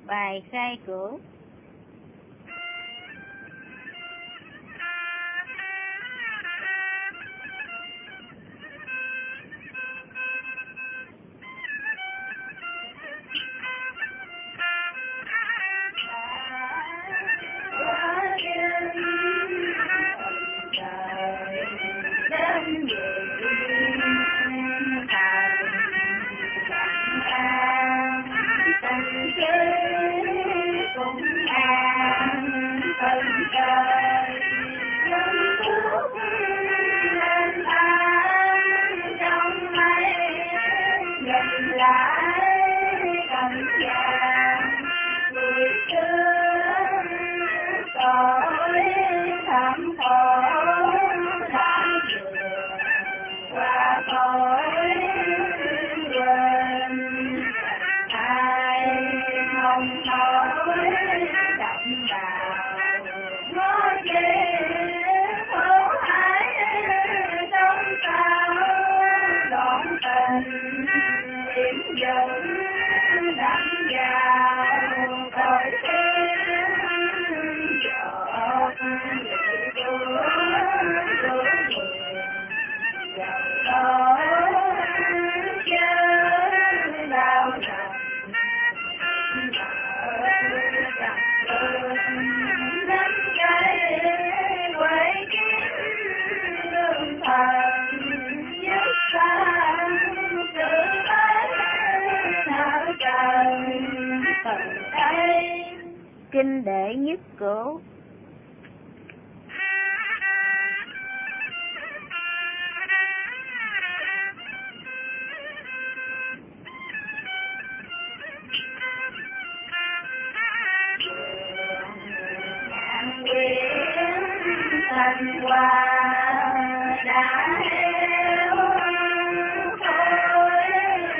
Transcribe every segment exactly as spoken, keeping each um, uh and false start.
Bài khai cửu. Kinh đệ nhất cửu. Thành hoa đã heo thôi,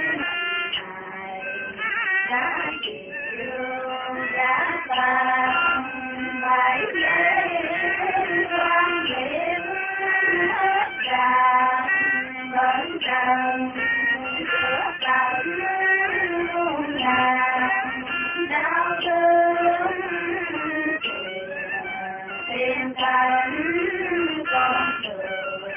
đã chịu đã tàn bài giấy quan điểm hết tràn vẫn trần giữa cảnh muôn ngàn đau thương tìm cảnh con đường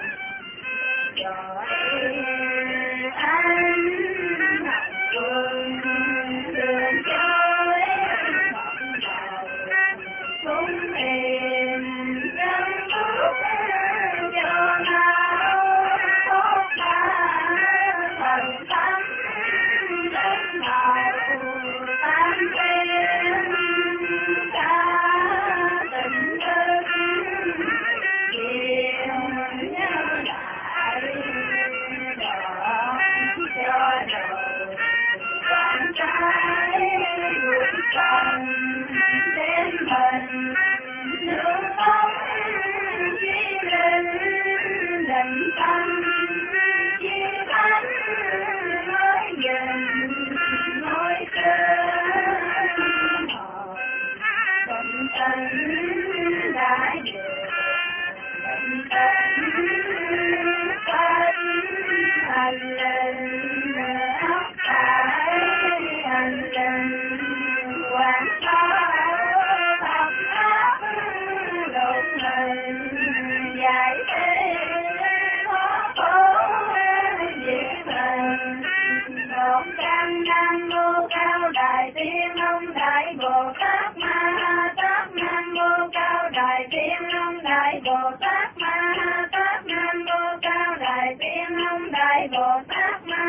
rồi anh học quân đường trôi mộng đầu cũng tìm dân thuốc cho nào tốt ta thần thánh đến màu tan đêm ta tình thân chiều nhớ lại đỏ cho đời con trai vượt con đến mình nước bóng chỉ linh định tâm chỉ thánh mới dừng ngôi sơn hồn định tình đã được định tình thân hành linh ốc tại hành linh quán thảo thập áp lục hình giải thế khó khổ diệt mình độn căn nam mô cao đại tiên ông đại bồ tát ma tát nam mô cao đại tiên ông đại bồ tát ma tát nam mô cao đại tiên ông đại bồ tát ma